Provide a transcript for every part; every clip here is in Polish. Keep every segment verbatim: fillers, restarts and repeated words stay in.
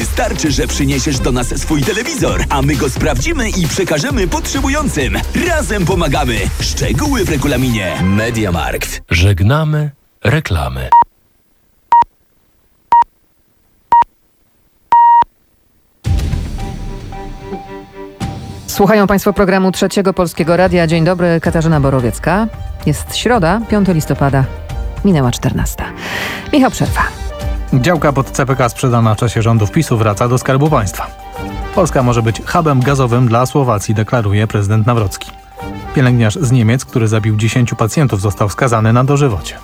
Wystarczy, że przyniesiesz do nas swój telewizor, a my go sprawdzimy i przekażemy potrzebującym. Razem pomagamy. Szczegóły w regulaminie. MediaMarkt. Żegnamy reklamy. Słuchają Państwo programu Trzeciego Polskiego Radia. Dzień dobry, Katarzyna Borowiecka. Jest środa, piątego listopada. Minęła czternasta. Michał Przerwa. Działka pod C P K sprzedana w czasie rządów PiSu wraca do Skarbu Państwa. Polska może być hubem gazowym dla Słowacji, deklaruje prezydent Nawrocki. Pielęgniarz z Niemiec, który zabił dziesięciu pacjentów, został skazany na dożywocie.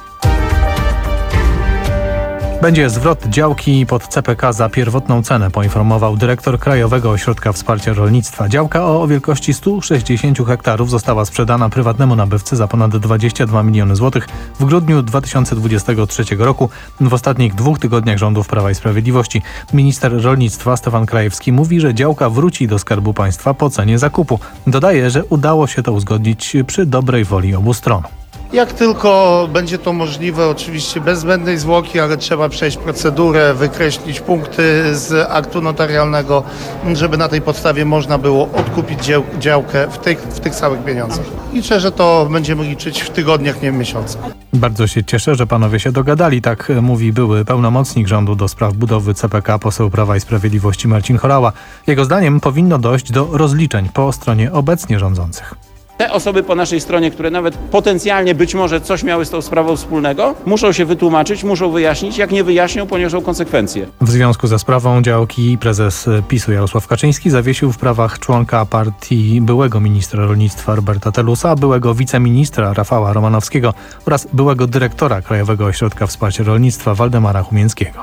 Będzie zwrot działki pod C P K za pierwotną cenę, poinformował dyrektor Krajowego Ośrodka Wsparcia Rolnictwa. Działka o wielkości stu sześćdziesięciu hektarów została sprzedana prywatnemu nabywcy za ponad dwadzieścia dwa miliony złotych w grudniu dwa tysiące dwudziestego trzeciego roku, w ostatnich dwóch tygodniach rządów Prawa i Sprawiedliwości. Minister rolnictwa Stefan Krajewski mówi, że działka wróci do Skarbu Państwa po cenie zakupu. Dodaje, że udało się to uzgodnić przy dobrej woli obu stron. Jak tylko będzie to możliwe, oczywiście bez zbędnej zwłoki, ale trzeba przejść procedurę, wykreślić punkty z aktu notarialnego, żeby na tej podstawie można było odkupić dzieł, działkę w tych, w tych samych pieniądzach. Liczę, że to będziemy liczyć w tygodniach, nie w miesiącach. Bardzo się cieszę, że panowie się dogadali, tak mówi były pełnomocnik rządu do spraw budowy C P K, poseł Prawa i Sprawiedliwości Marcin Horała. Jego zdaniem powinno dojść do rozliczeń po stronie obecnie rządzących. Te osoby po naszej stronie, które nawet potencjalnie być może coś miały z tą sprawą wspólnego, muszą się wytłumaczyć, muszą wyjaśnić. Jak nie wyjaśnią, poniosą konsekwencje. W związku ze sprawą działki prezes PiSu Jarosław Kaczyński zawiesił w prawach członka partii byłego ministra rolnictwa Roberta Telusa, byłego wiceministra Rafała Romanowskiego oraz byłego dyrektora Krajowego Ośrodka Wsparcia Rolnictwa Waldemara Humińskiego.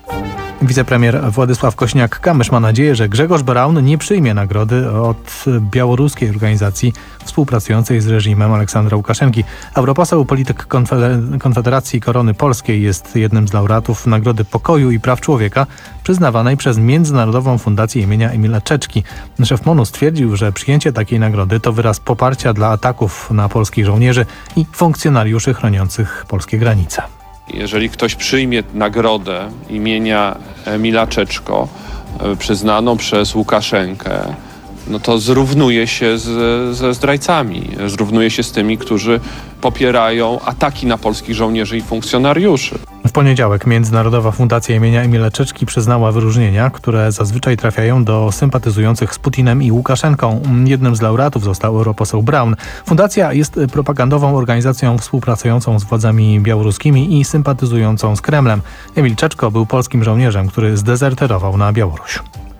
Wicepremier Władysław Kośniak-Kamysz ma nadzieję, że Grzegorz Braun nie przyjmie nagrody od białoruskiej organizacji współpracującej z reżimem Aleksandra Łukaszenki. Europoseł, polityk Konfederacji Korony Polskiej, jest jednym z laureatów Nagrody Pokoju i Praw Człowieka przyznawanej przez Międzynarodową Fundację imienia Emila Czeczki. Szef MON-u stwierdził, że przyjęcie takiej nagrody to wyraz poparcia dla ataków na polskich żołnierzy i funkcjonariuszy chroniących polskie granice. Jeżeli ktoś przyjmie nagrodę imienia Emila Czeczko, przyznaną przez Łukaszenkę, no to zrównuje się z, ze zdrajcami, zrównuje się z tymi, którzy popierają ataki na polskich żołnierzy i funkcjonariuszy. W poniedziałek Międzynarodowa Fundacja imienia Emila Czeczki przyznała wyróżnienia, które zazwyczaj trafiają do sympatyzujących z Putinem i Łukaszenką. Jednym z laureatów został europoseł Braun. Fundacja jest propagandową organizacją współpracującą z władzami białoruskimi i sympatyzującą z Kremlem. Emil Czeczko był polskim żołnierzem, który zdezerterował na Białoruś.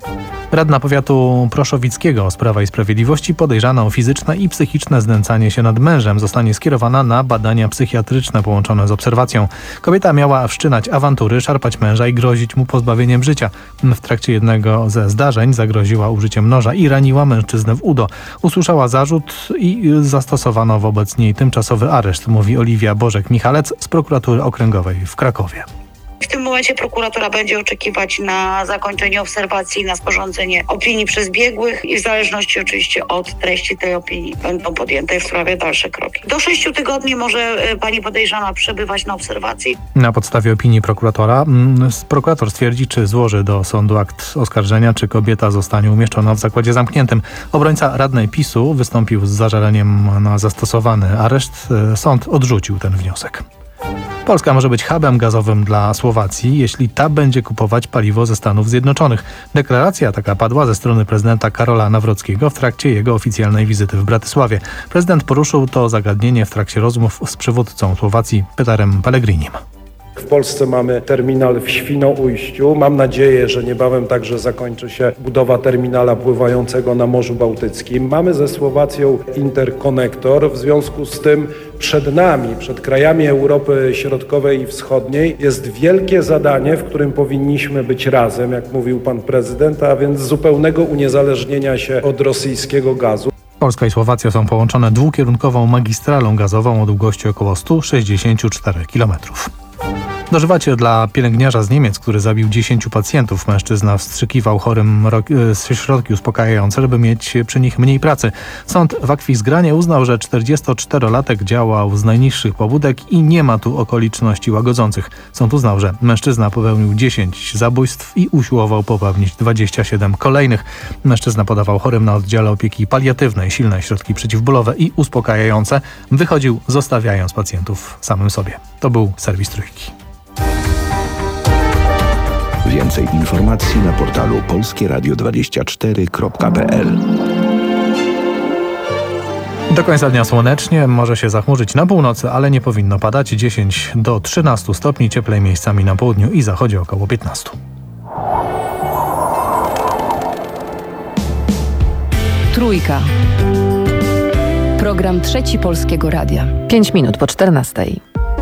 Radna powiatu proszowickiego z Prawa i Sprawiedliwości, podejrzana o fizyczne i psychiczne znęcanie się nad mężem, zostanie skierowana na badania psychiatryczne połączone z obserwacją. Kobieta miała wszczynać awantury, szarpać męża i grozić mu pozbawieniem życia. W trakcie jednego ze zdarzeń zagroziła użyciem noża i raniła mężczyznę w udo. Usłyszała zarzut i zastosowano wobec niej tymczasowy areszt, mówi Oliwia Bożek-Michalec z prokuratury okręgowej w Krakowie. W tym momencie prokuratura będzie oczekiwać na zakończenie obserwacji, na sporządzenie opinii przez biegłych i w zależności oczywiście od treści tej opinii będą podjęte w sprawie dalsze kroki. Do sześciu tygodni może pani podejrzana przebywać na obserwacji. Na podstawie opinii prokuratora prokurator stwierdzi, czy złoży do sądu akt oskarżenia, czy kobieta zostanie umieszczona w zakładzie zamkniętym. Obrońca radnej PiSu wystąpił z zażaleniem na zastosowany areszt. Sąd odrzucił ten wniosek. Polska może być hubem gazowym dla Słowacji, jeśli ta będzie kupować paliwo ze Stanów Zjednoczonych. Deklaracja taka padła ze strony prezydenta Karola Nawrockiego w trakcie jego oficjalnej wizyty w Bratysławie. Prezydent poruszył to zagadnienie w trakcie rozmów z przywódcą Słowacji Peterem Pellegrinim. W Polsce mamy terminal w Świnoujściu. Mam nadzieję, że niebawem także zakończy się budowa terminala pływającego na Morzu Bałtyckim. Mamy ze Słowacją interkonektor. W związku z tym przed nami, przed krajami Europy Środkowej i Wschodniej jest wielkie zadanie, w którym powinniśmy być razem, jak mówił pan prezydent, a więc zupełnego uniezależnienia się od rosyjskiego gazu. Polska i Słowacja są połączone dwukierunkową magistralą gazową o długości około stu sześćdziesięciu czterech kilometrów. Dożywacie dla pielęgniarza z Niemiec, który zabił dziesięciu pacjentów. Mężczyzna wstrzykiwał chorym środki uspokajające, żeby mieć przy nich mniej pracy. Sąd w Akwizgranie uznał, że czterdziestoczterolatek działał z najniższych pobudek i nie ma tu okoliczności łagodzących. Sąd uznał, że mężczyzna popełnił dziesięć zabójstw i usiłował popełnić dwadzieścia siedem kolejnych. Mężczyzna podawał chorym na oddziale opieki paliatywnej silne środki przeciwbólowe i uspokajające. Wychodził, zostawiając pacjentów samym sobie. To był serwis Trójki. Więcej informacji na portalu polskie radio dwadzieścia cztery kropka p l. Do końca dnia słonecznie, może się zachmurzyć na północy, ale nie powinno padać. dziesięć do trzynastu stopni, cieplej miejscami na południu i zachodzie około piętnaście. Trójka. Program Trzeci Polskiego Radia. Pięć minut po czternastej.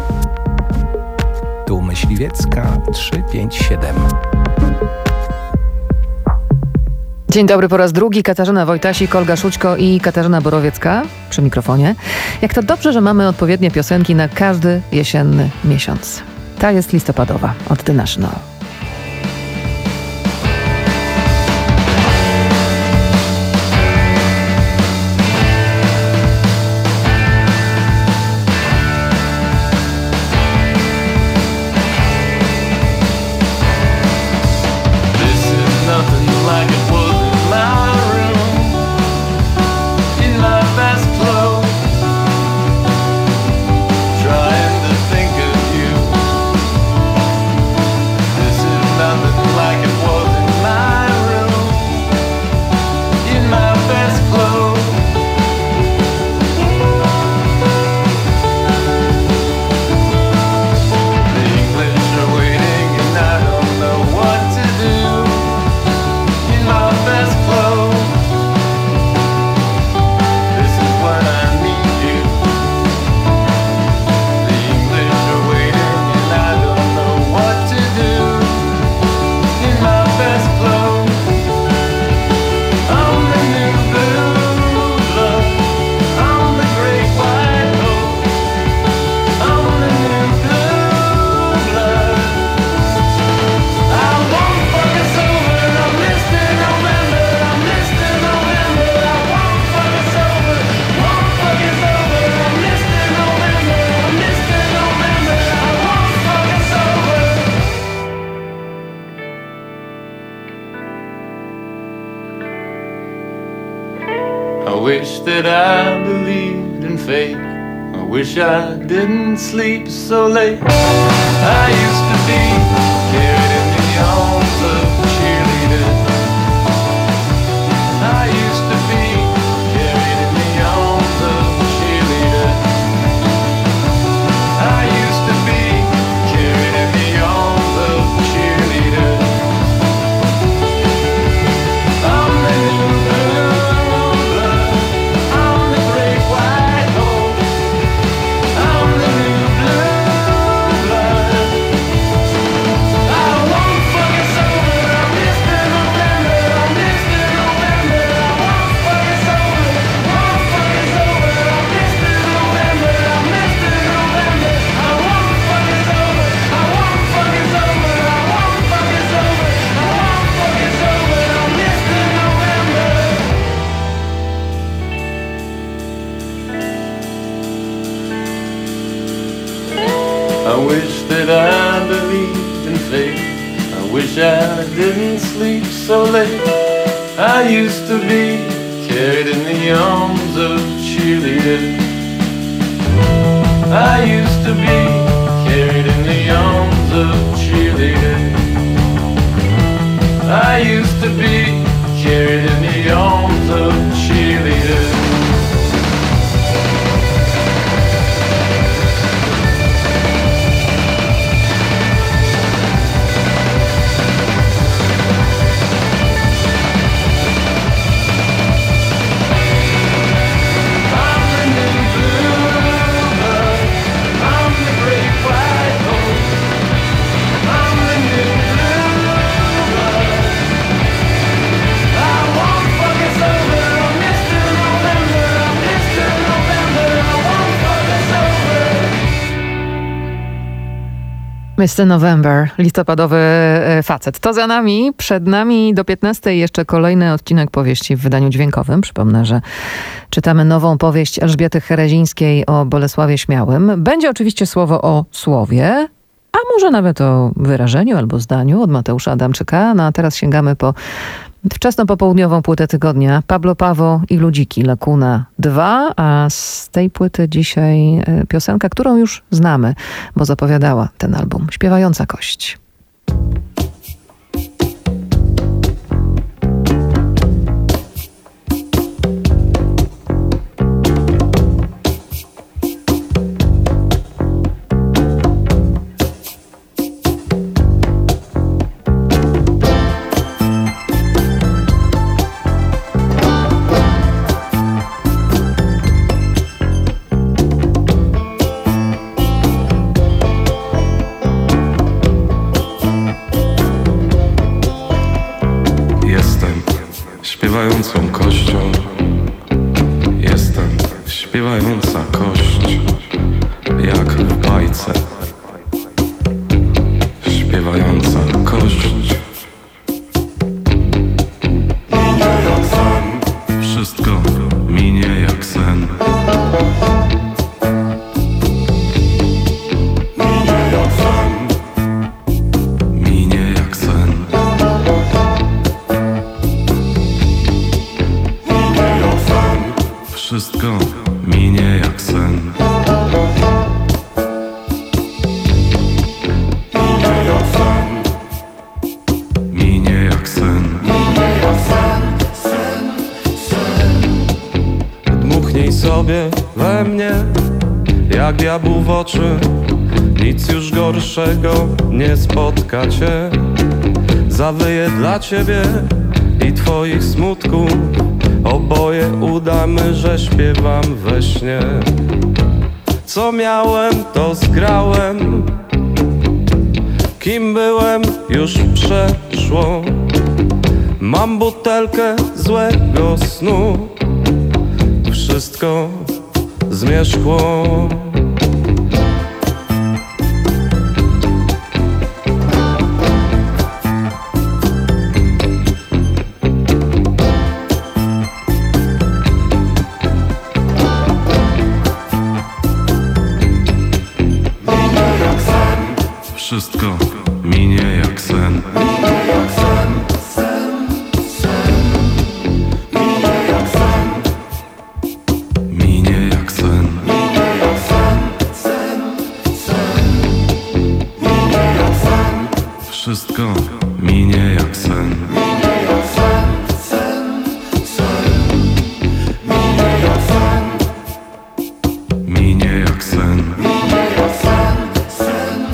Tu Myśliwiecka trzy pięć siedem. Dzień dobry po raz drugi. Katarzyna Wojtasik, Olga Szućko i Katarzyna Borowiecka przy mikrofonie. Jak to dobrze, że mamy odpowiednie piosenki na każdy jesienny miesiąc. Ta jest listopadowa od The National. I wish that I believed in fate. I wish I didn't sleep so late. I used to be carried in the arms of cheerleaders. I used to be carried in the arms of cheerleaders. I used to be carried in the arms of cheerleaders. I'm the new blue blood. I'm the great white hope. I'm the new blue blood. I won't forget sober. I'm Mister November. I'm Mister November. I won't forget sober. Won't forget sober. I'm Mister November. I'm Mister November. I won't forget sober. I won't forget sober. I won't forget sober. I won't forget sober. I'm Mister November. I wish that I believed in fate. I wish I didn't sleep so late. I used to be carried in the arms of cheerleaders. I used to be carried in the arms of cheerleaders. I used to be carried in the arms of cheerleaders. I won't forget sober, I'm Mister mister November, listopadowy facet. To za nami, przed nami do piętnastej jeszcze kolejny odcinek powieści w wydaniu dźwiękowym. Przypomnę, że czytamy nową powieść Elżbiety Herezińskiej o Bolesławie Śmiałym. Będzie oczywiście słowo o słowie, a może nawet o wyrażeniu albo zdaniu od Mateusza Adamczyka. No a teraz sięgamy po wczesnopopołudniową płytę tygodnia. Pablo Pawo i Ludziki, Lakuna dwa, a z tej płyty dzisiaj piosenka, którą już znamy, bo zapowiadała ten album. Śpiewająca kość. Śpiewającą kością, jestem śpiewająca kość, jak w bajce. Śpiewająca kość. Minie jak sen, wszystko minie jak sen. Minie jak sen, minie jak sen. Wszystko minie jak sen. Minie jak sen. Minie jak sen. Minie jak sen. Sen, sen. Dmuchnij sobie we mnie jak diabłu w oczy. Nic już gorszego nie spotka cię. Zawyję dla ciebie i twoich smutków. Oboje udamy, że śpiewam we śnie. Co miałem, to zgrałem. Kim byłem, już przeszło. Mam butelkę złego snu. Wszystko zmierzchło. Wszystko minie jak sen. Minie jak sen, sen, sen. Minie jak sen. Minie jak sen. Minie jak sen, sen, sen. Minie jak sen. Wszystko minie jak sen. Minie jak sen, sen, sen. Minie jak sen. Minie jak sen. Minie jak sen, sen.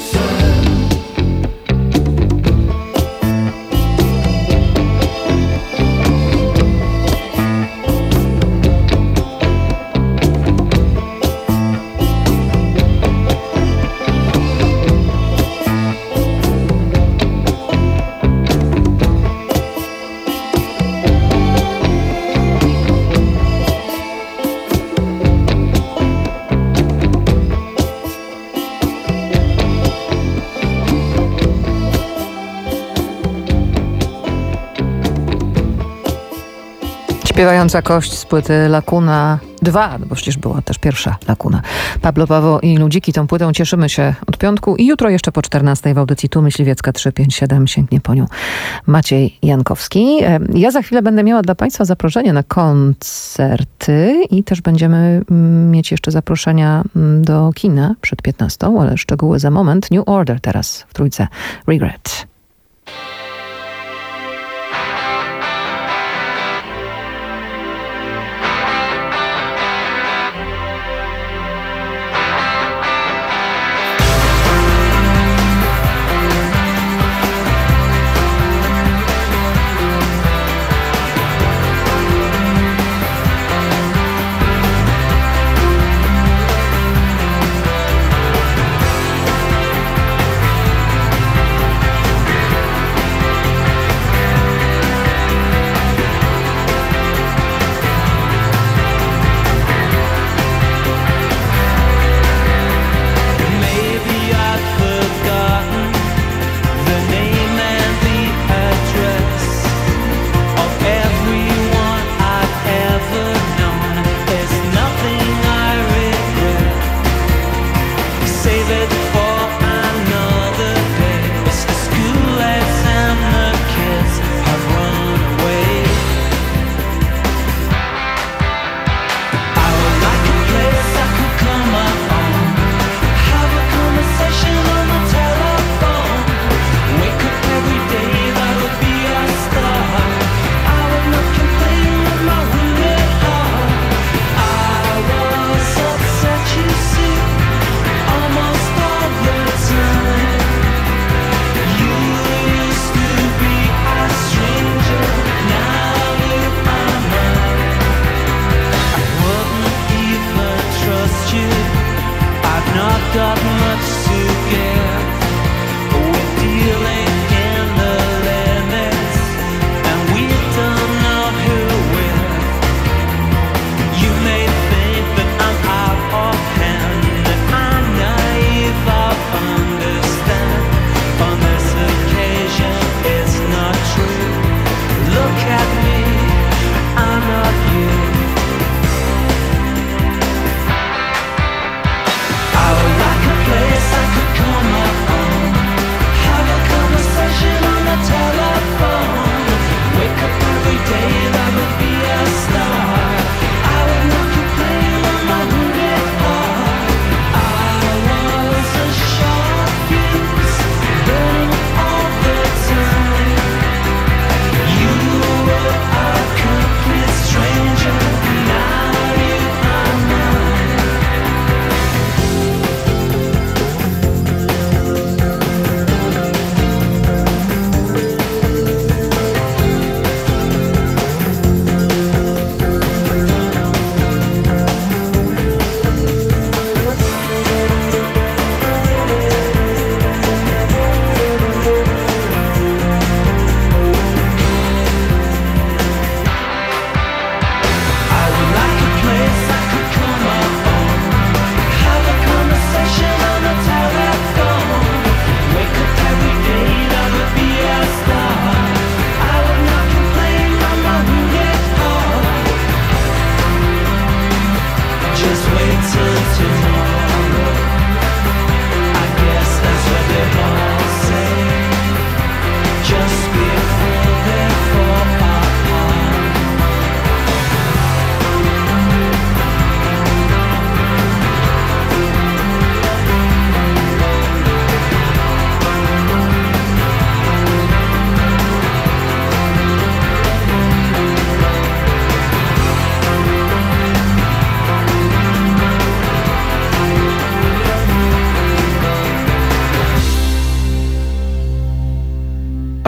Śpiewająca kość z płyty Lakuna dwa, bo przecież była też pierwsza Lakuna. Pablo Pawo i Ludziki. Tą płytą cieszymy się od piątku i jutro jeszcze po czternastej w audycji Tu Myśliwiecka trzysta pięćdziesiąt siedem sięgnie po nią Maciej Jankowski. Ja za chwilę będę miała dla Państwa zaproszenie na koncerty i też będziemy mieć jeszcze zaproszenia do kina przed piętnastą, ale szczegóły za moment. New Order teraz w trójce. Regret.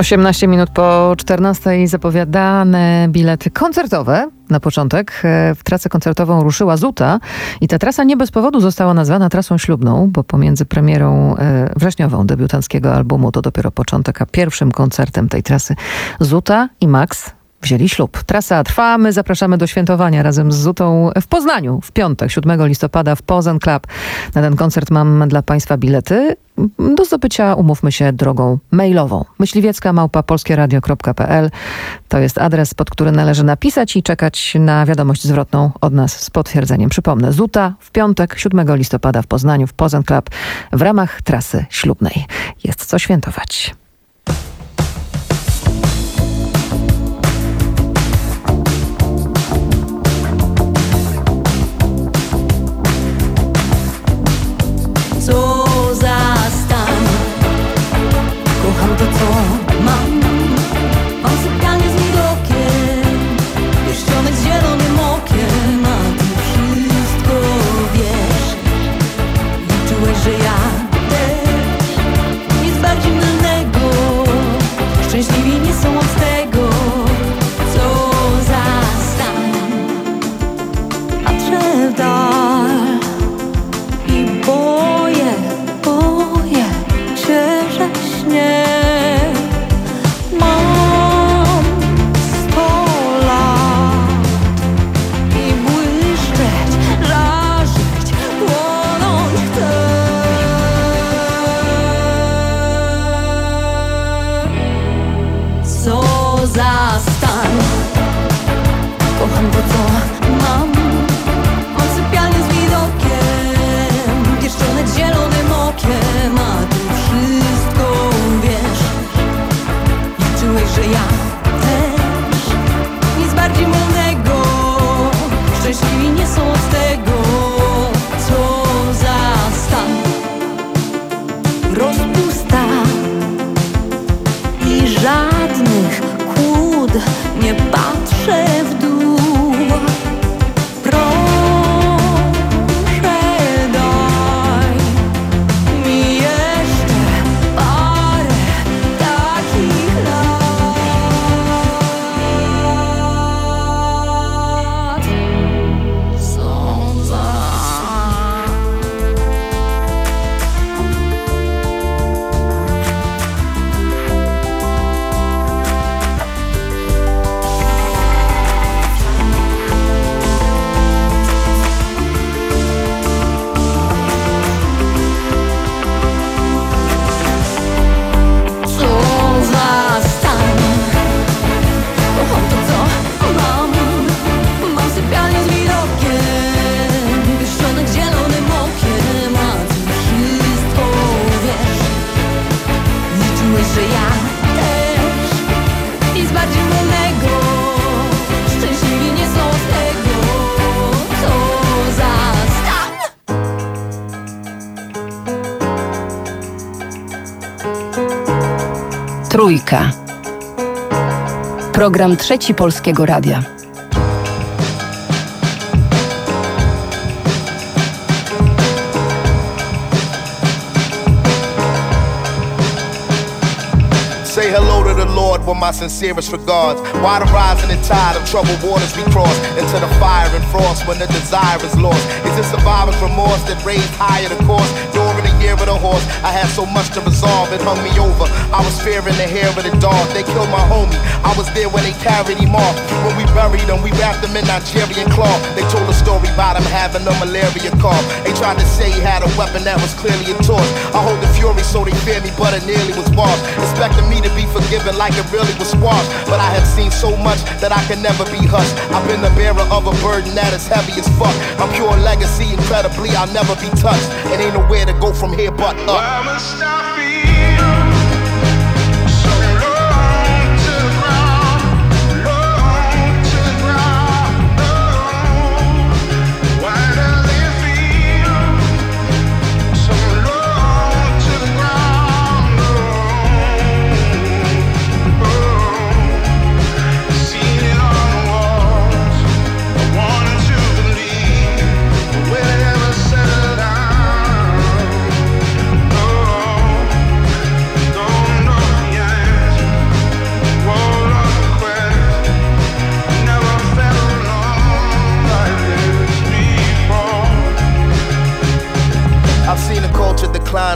osiemnaście minut po czternastej zapowiadane bilety koncertowe. Na początek w trasę koncertową ruszyła Zuta i ta trasa nie bez powodu została nazwana trasą ślubną, bo pomiędzy premierą wrześniową debiutanckiego albumu to dopiero początek, a pierwszym koncertem tej trasy Zuta i Max wzięli ślub. Trasa trwa, my zapraszamy do świętowania razem z Zutą w Poznaniu w piątek, siódmego listopada w Pozen Club. Na ten koncert mam dla Państwa bilety. Do zdobycia umówmy się drogą mailową. myśliwiecka małpa polskieradio kropka pe el to jest adres, pod który należy napisać i czekać na wiadomość zwrotną od nas z potwierdzeniem. Przypomnę, Zuta w piątek, siódmego listopada w Poznaniu w Pozen Club w ramach trasy ślubnej. Jest co świętować. Co za stan, kocham to co mam. Mam sypialnię z widokiem, pierścionek z zielonym okiem. A ty wszystko wiesz, liczyłeś, że ja też. Nic bardziej mylnego, szczęśliwi nie są od tego. Co za stan, patrzę w dal i boję, boję się, że śnie. Mam sto lat i błyszczeć, żarzyć, płonąć chcę. Co za stan, kocham to co mam. Mam sypialnię z widokiem, pierścionek z zielonym okiem. A ty wszystko wiesz, liczyłeś, że ja też. Nic bardziej mylnego, szczęśliwi nie są od tego. Co za stan, rozpusta i żadnych kłód. Nie patrzę w dół. Proszę, daj mi jeszcze parę takich lat. Co za Co za stan, kocham to co mam. Mam sypialnię z widokiem, pierścionek z zielonym okiem. A ty wszystko wiesz, liczyłeś, że ja też. Nic bardziej mylnego, szczęśliwi nie są z tego. Co za stan. Trójka. Program Trzeci Polskiego Radia. Say hello to the Lord with my sincerest regards. Why the rising and tide of troubled waters we cross into the fire and frost when the desire is lost? Is it survivor's remorse that raised higher the course? During the year of the horse, I had so much to resolve, it hung me over. I was fearing the hair of the dog. They killed my homie, I was there when they carried him off. When we buried him, we wrapped him in Nigerian cloth. They told a story about him having a malaria cough. They tried to say he had a weapon that was clearly a torch. I hold the fury so they fear me, but it nearly was washed. Expecting me to be forgiven like it really was squashed. But I have seen so much that I can never be hushed. I've been the bearer of a burden that is heavy as fuck. I'm pure legacy, incredibly, I'll never be touched. It ain't nowhere to go from here but up. Why must I feel so low to the ground, low to the ground, low? Why does it feel so low to the ground, low? Seen it on the walls, I wanted to believe, will it ever settle down? Oh.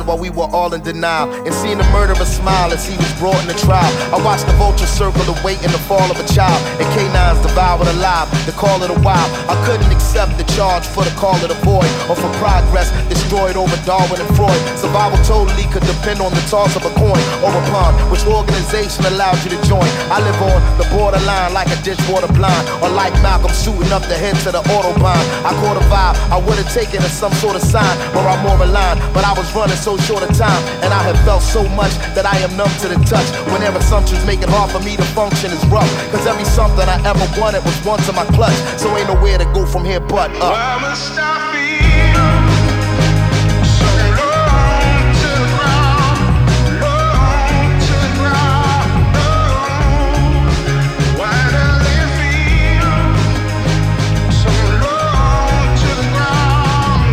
while we were all in denial. And seeing the murderer smile as he was brought in the trial. I watched the vulture circle the weight in the fall of a child. And canines devoured alive, the call of the wild. I couldn't accept the charge for the call of the void, or for progress destroyed over Darwin and Freud. Survival totally could depend on the toss of a coin or a pawn. Which organization allowed you to join? I live on the borderline like a dishwater blind, or like Malcolm shooting up the head to the autobahn. I caught a vibe, I would have taken it as some sort of sign, or I'm more aligned, but I was running so short of time, and I have felt so much that I am numb to the touch. Whenever assumptions make it hard for me to function is rough, cause every something I ever wanted was once in my clutch. So ain't nowhere to go from here but up. Why must I feel so low to the ground, low to the ground, low? Why does it feel so low to the ground,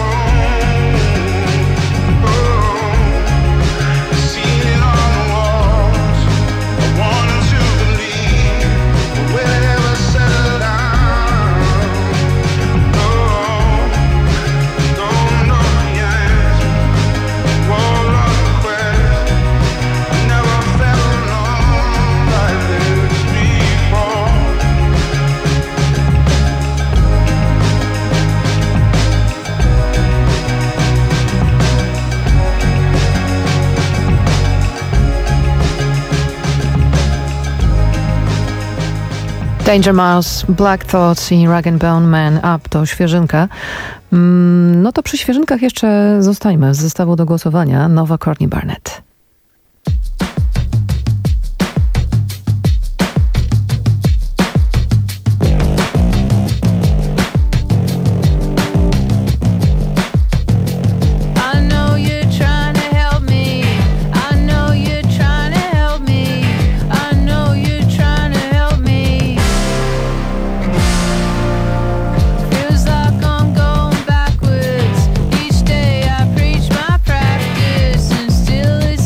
low? Oh, seen it on the walls. I wanted to believe, but will it ever settle down? No, don't know the answer. Wall of request. I never felt alone like this before. Danger Mouse, Black Thoughts i Rag and Bone Man Up to świeżynka. Mm, no to przy świeżynkach jeszcze zostańmy z zestawu do głosowania. Nowa Courtney Barnett. I know you're trying to help me. I know you're trying to help me. I know you're trying to help me. Feels like I'm going backwards. Each day I preach my practice, and still it's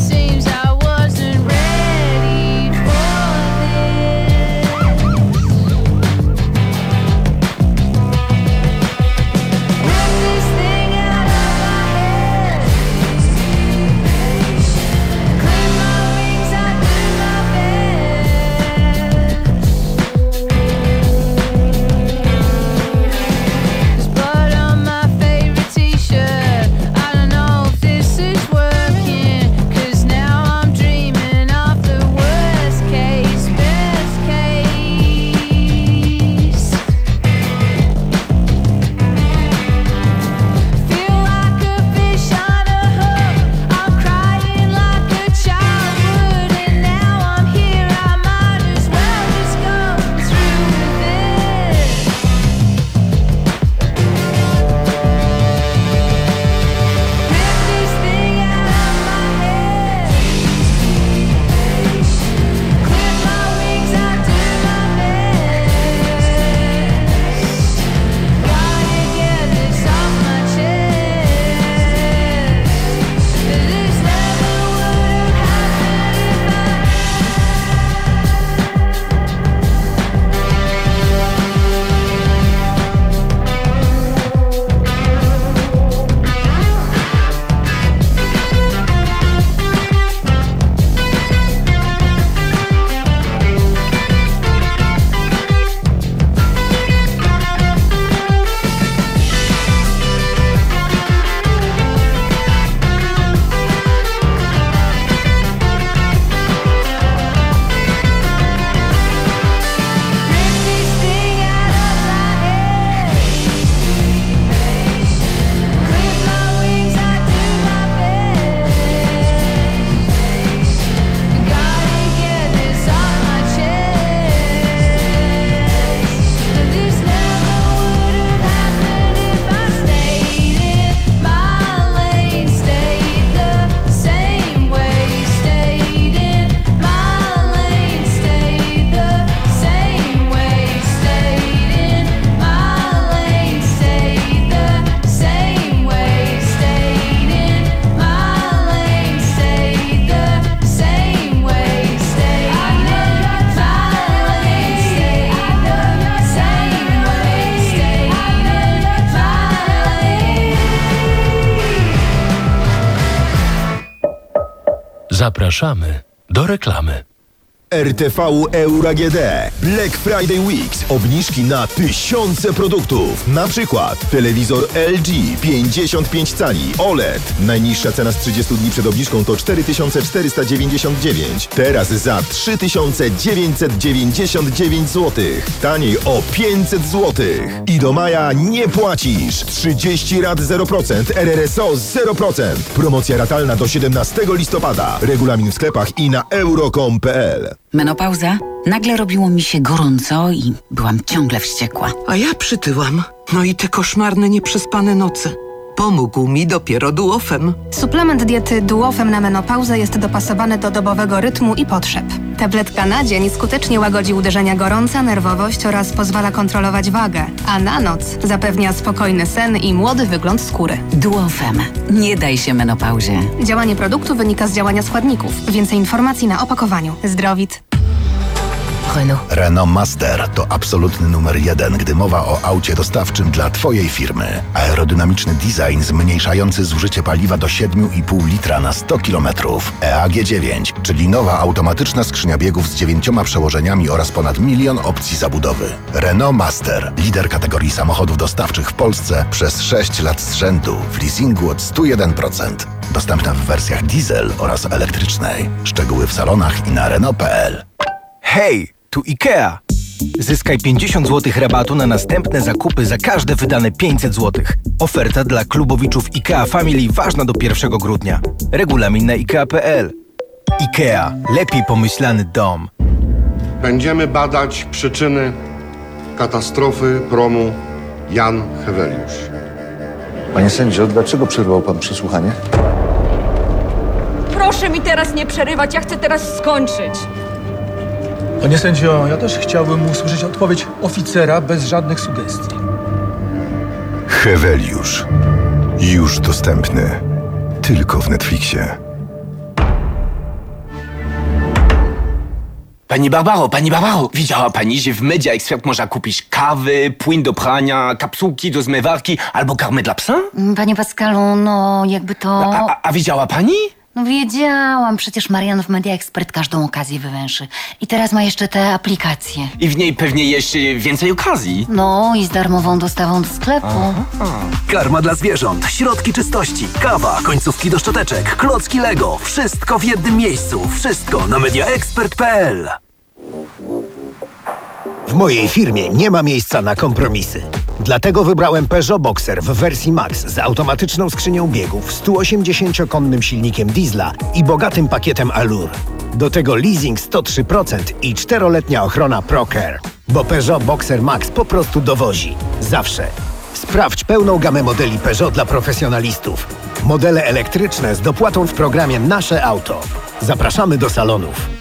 Zapraszamy do reklamy. R T V Euro A G D. Black Friday Weeks. Obniżki na tysiące produktów. Na przykład telewizor L G pięćdziesiąt pięć cali O L E D. Najniższa cena z trzydziestu dni przed obniżką to cztery tysiące czterysta dziewięćdziesiąt dziewięć. Teraz za trzy tysiące dziewięćset dziewięćdziesiąt dziewięć złotych. Taniej o pięćset złotych. I do maja nie płacisz. trzydzieści rat zero procent. R R S O zero procent. Promocja ratalna do siedemnastego listopada. Regulamin w sklepach i na euro kropka com kropka p l. Menopauza? Nagle robiło mi się gorąco i byłam ciągle wściekła. A ja przytyłam. No i te koszmarne, nieprzespane noce. Pomógł mi dopiero Duofem. Suplement diety Duofem na menopauzę jest dopasowany do dobowego rytmu i potrzeb. Tabletka na dzień skutecznie łagodzi uderzenia gorąca, nerwowość oraz pozwala kontrolować wagę, a na noc zapewnia spokojny sen i młody wygląd skóry. Duofem. Nie daj się menopauzie. Działanie produktu wynika z działania składników. Więcej informacji na opakowaniu. Zdrowit. Renault. Renault Master to absolutny numer jeden, gdy mowa o aucie dostawczym dla Twojej firmy. Aerodynamiczny design zmniejszający zużycie paliwa do siedem i pół litra na sto kilometrów. E A G dziewięć, czyli nowa automatyczna skrzynia biegów z dziewięcioma przełożeniami oraz ponad milion opcji zabudowy. Renault Master, lider kategorii samochodów dostawczych w Polsce przez sześć lat z rzędu w leasingu od sto jeden procent. Dostępna w wersjach diesel oraz elektrycznej. Szczegóły w salonach i na Renault kropka p l. Hej! Tu IKEA. Zyskaj pięćdziesiąt złotych rabatu na następne zakupy za każde wydane pięćset złotych. Oferta dla klubowiczów IKEA Family ważna do pierwszego grudnia. Regulamin na ikea kropka p l. IKEA. Lepiej pomyślany dom. Będziemy badać przyczyny katastrofy promu Jan Heweliusz. Panie sędzio, dlaczego przerwał pan przesłuchanie? Proszę mi teraz nie przerywać, ja chcę teraz skończyć. Panie sędzio, ja też chciałbym usłyszeć odpowiedź oficera bez żadnych sugestii. Heweliusz. Już dostępny. Tylko w Netflixie. Pani Barbaro, pani Barbaro, widziała pani, że w Media Expert można kupić kawy, płyn do prania, kapsułki do zmywarki albo karmę dla psa? Panie Pascalu, no jakby to... A, a, a widziała pani? No wiedziałam, przecież Marian w Media Expert każdą okazję wywęszy. I teraz ma jeszcze te aplikacje. I w niej pewnie jeszcze więcej okazji. No i z darmową dostawą do sklepu. Aha. Karma dla zwierząt, środki czystości, kawa, końcówki do szczoteczek, klocki Lego. Wszystko w jednym miejscu. Wszystko na media expert kropka p l. W mojej firmie nie ma miejsca na kompromisy. Dlatego wybrałem Peugeot Boxer w wersji Max z automatyczną skrzynią biegów, sto osiemdziesięciokonnym silnikiem diesla i bogatym pakietem Allure. Do tego leasing sto trzy procent i czteroletnia ochrona ProCare. Bo Peugeot Boxer Max po prostu dowozi. Zawsze. Sprawdź pełną gamę modeli Peugeot dla profesjonalistów. Modele elektryczne z dopłatą w programie Nasze Auto. Zapraszamy do salonów.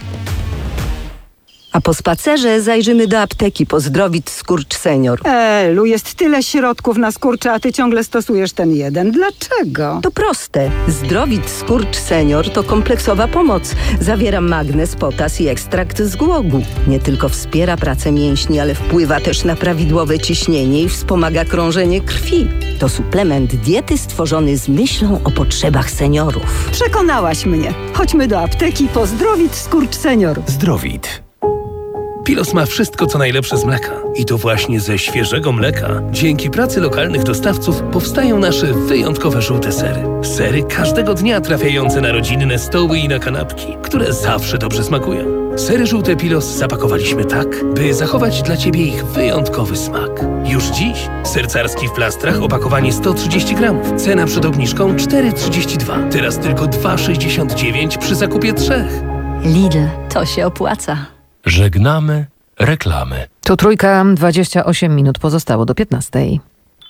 A po spacerze zajrzymy do apteki po Zdrowit Skurcz Senior. Elu, jest tyle środków na skurcze, a ty ciągle stosujesz ten jeden. Dlaczego? To proste. Zdrowit Skurcz Senior to kompleksowa pomoc. Zawiera magnez, potas i ekstrakt z głogu. Nie tylko wspiera pracę mięśni, ale wpływa też na prawidłowe ciśnienie i wspomaga krążenie krwi. To suplement diety stworzony z myślą o potrzebach seniorów. Przekonałaś mnie. Chodźmy do apteki po Zdrowit Skurcz Senior. Zdrowit. Pilos ma wszystko, co najlepsze z mleka. I to właśnie ze świeżego mleka. Dzięki pracy lokalnych dostawców powstają nasze wyjątkowe żółte sery. Sery każdego dnia trafiające na rodzinne stoły i na kanapki, które zawsze dobrze smakują. Sery żółte Pilos zapakowaliśmy tak, by zachować dla Ciebie ich wyjątkowy smak. Już dziś ser carski w plastrach, opakowanie sto trzydzieści gramów. Cena przed obniżką cztery trzydzieści dwa. Teraz tylko dwa sześćdziesiąt dziewięć przy zakupie trzech. Lidl, to się opłaca. Żegnamy reklamy. Tu Trójka, dwadzieścia osiem minut pozostało do piętnastej.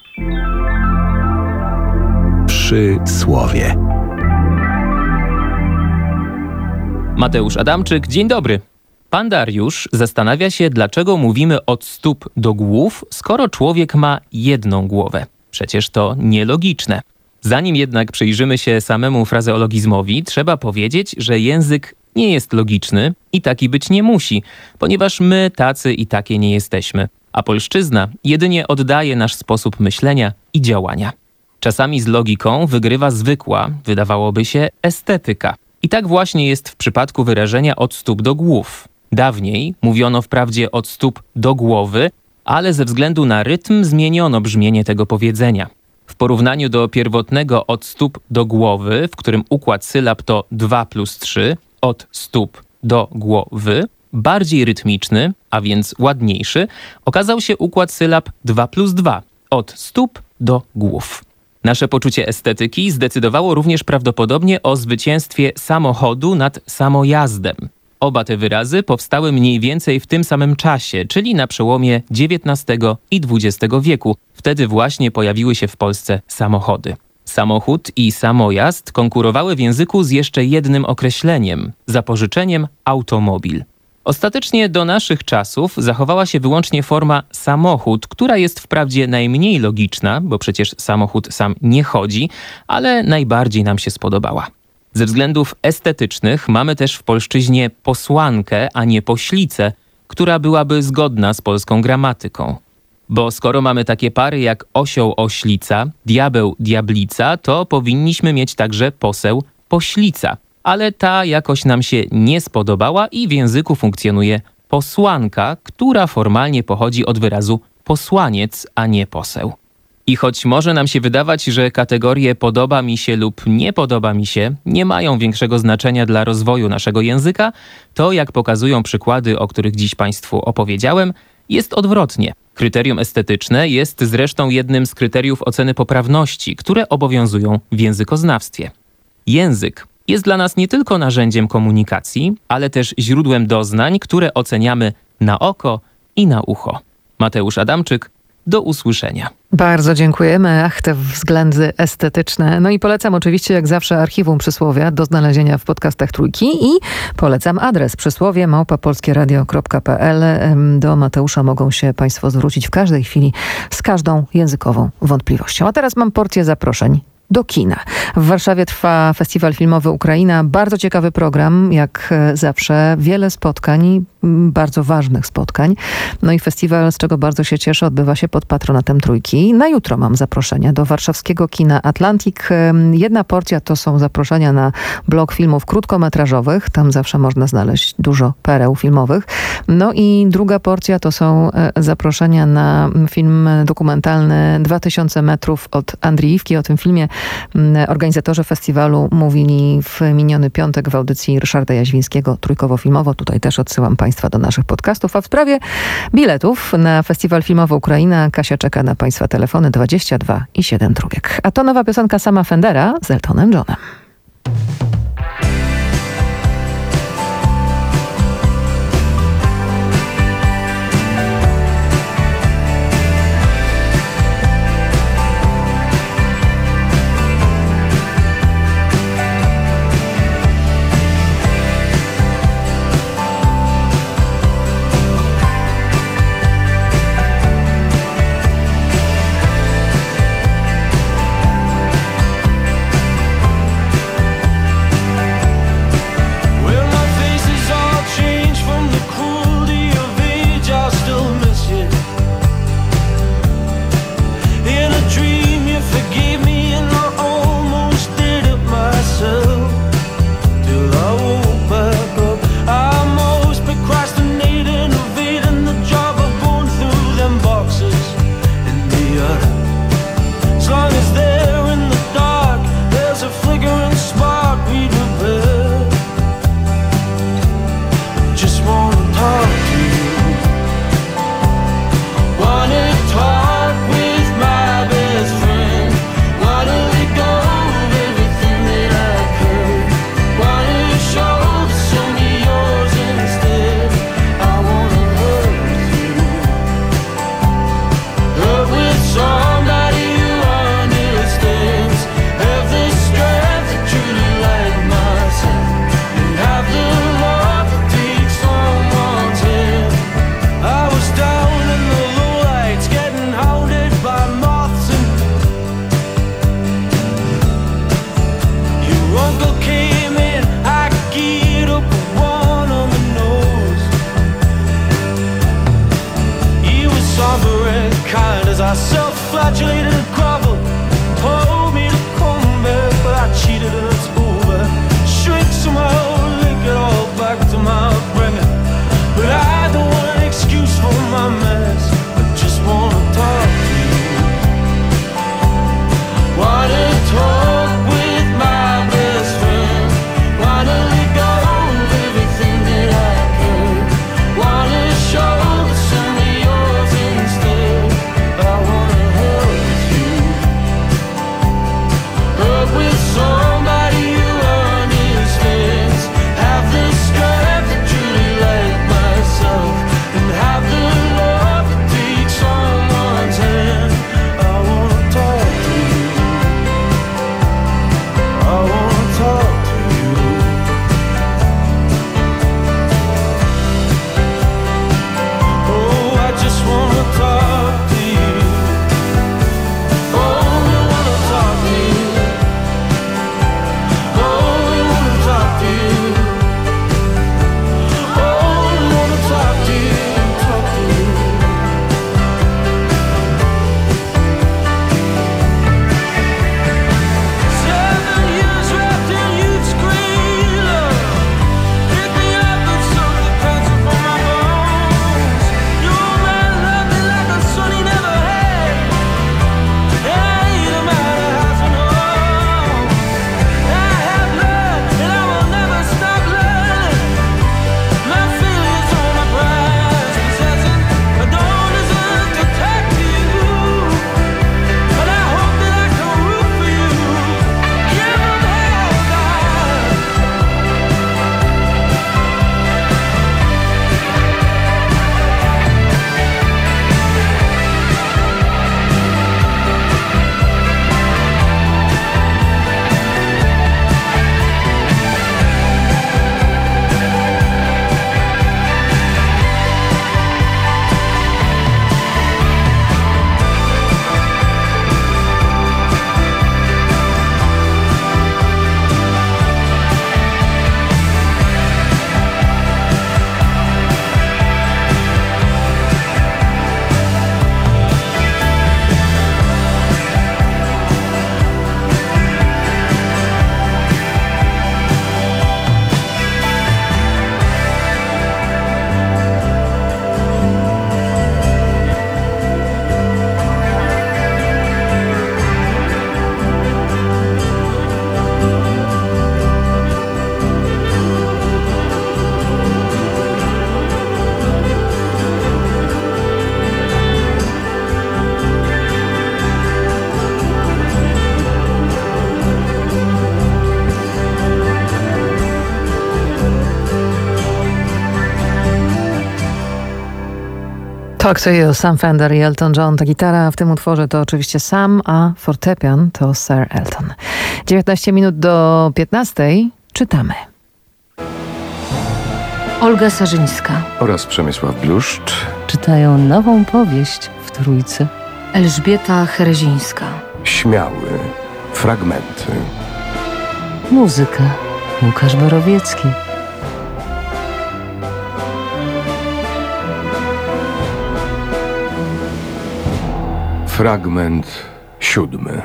Przy słowie. Mateusz Adamczyk, dzień dobry. Pan Dariusz zastanawia się, dlaczego mówimy od stóp do głów, skoro człowiek ma jedną głowę. Przecież to nielogiczne. Zanim jednak przyjrzymy się samemu frazeologizmowi, trzeba powiedzieć, że język nie jest logiczny i taki być nie musi, ponieważ my tacy i takie nie jesteśmy, a polszczyzna jedynie oddaje nasz sposób myślenia i działania. Czasami z logiką wygrywa zwykła, wydawałoby się, estetyka. I tak właśnie jest w przypadku wyrażenia od stóp do głów. Dawniej mówiono wprawdzie od stóp do głowy, ale ze względu na rytm zmieniono brzmienie tego powiedzenia. W porównaniu do pierwotnego od stóp do głowy, w którym układ sylab to dwa plus trzy, od stóp do głowy, bardziej rytmiczny, a więc ładniejszy, okazał się układ sylab dwa plus dwa, od stóp do głów. Nasze poczucie estetyki zdecydowało również prawdopodobnie o zwycięstwie samochodu nad samojazdem. Oba te wyrazy powstały mniej więcej w tym samym czasie, czyli na przełomie dziewiętnastego i dwudziestego wieku. Wtedy właśnie pojawiły się w Polsce samochody. Samochód i samojazd konkurowały w języku z jeszcze jednym określeniem – zapożyczeniem automobil. Ostatecznie do naszych czasów zachowała się wyłącznie forma samochód, która jest wprawdzie najmniej logiczna, bo przecież samochód sam nie chodzi, ale najbardziej nam się spodobała. Ze względów estetycznych mamy też w polszczyźnie posłankę, a nie poślicę, która byłaby zgodna z polską gramatyką. Bo skoro mamy takie pary jak osioł oślica, diabeł diablica, to powinniśmy mieć także poseł poślica. Ale ta jakoś nam się nie spodobała i w języku funkcjonuje posłanka, która formalnie pochodzi od wyrazu posłaniec, a nie poseł. I choć może nam się wydawać, że kategorie podoba mi się lub nie podoba mi się nie mają większego znaczenia dla rozwoju naszego języka, to jak pokazują przykłady, o których dziś Państwu opowiedziałem, jest odwrotnie. Kryterium estetyczne jest zresztą jednym z kryteriów oceny poprawności, które obowiązują w językoznawstwie. Język jest dla nas nie tylko narzędziem komunikacji, ale też źródłem doznań, które oceniamy na oko i na ucho. Mateusz Adamczyk, do usłyszenia. Bardzo dziękujemy. Ach, te względy estetyczne. No i polecam oczywiście jak zawsze archiwum Przysłowia do znalezienia w podcastach Trójki i polecam adres przysłowie małpa polskieradio kropka p l. Do Mateusza mogą się Państwo zwrócić w każdej chwili z każdą językową wątpliwością. A teraz mam porcję zaproszeń do kina. W Warszawie trwa festiwal filmowy Ukraina. Bardzo ciekawy program, jak zawsze. Wiele spotkań, bardzo ważnych spotkań. No i festiwal, z czego bardzo się cieszę, odbywa się pod patronatem Trójki. Na jutro mam zaproszenia do warszawskiego kina Atlantic. Jedna porcja to są zaproszenia na blok filmów krótkometrażowych. Tam zawsze można znaleźć dużo pereł filmowych. No i druga porcja to są zaproszenia na film dokumentalny dwa tysiące metrów od Andriiwki. O tym filmie organizatorzy festiwalu mówili w miniony piątek w audycji Ryszarda Jaźwińskiego Trójkowo-Filmowo. Tutaj też odsyłam Państwa do naszych podcastów. A w sprawie biletów na festiwal filmowy Ukraina Kasia czeka na Państwa telefony dwadzieścia dwa i siedem trójek. A to nowa piosenka Sama Fendera z Eltonem Johnem. Hold me to come back, but I cheated and it's over. Shrink some Talk to You, Sam Fender i Elton John. Ta gitara w tym utworze to oczywiście Sam, a fortepian to Sir Elton. dziewiętnaście minut do piętnastej. Czytamy. Olga Sarzyńska oraz Przemysław Bluszcz czytają nową powieść w Trójcy. Elżbieta Herezińska. Śmiały. Fragmenty. Muzyka. Łukasz Borowiecki. Fragment siódmy.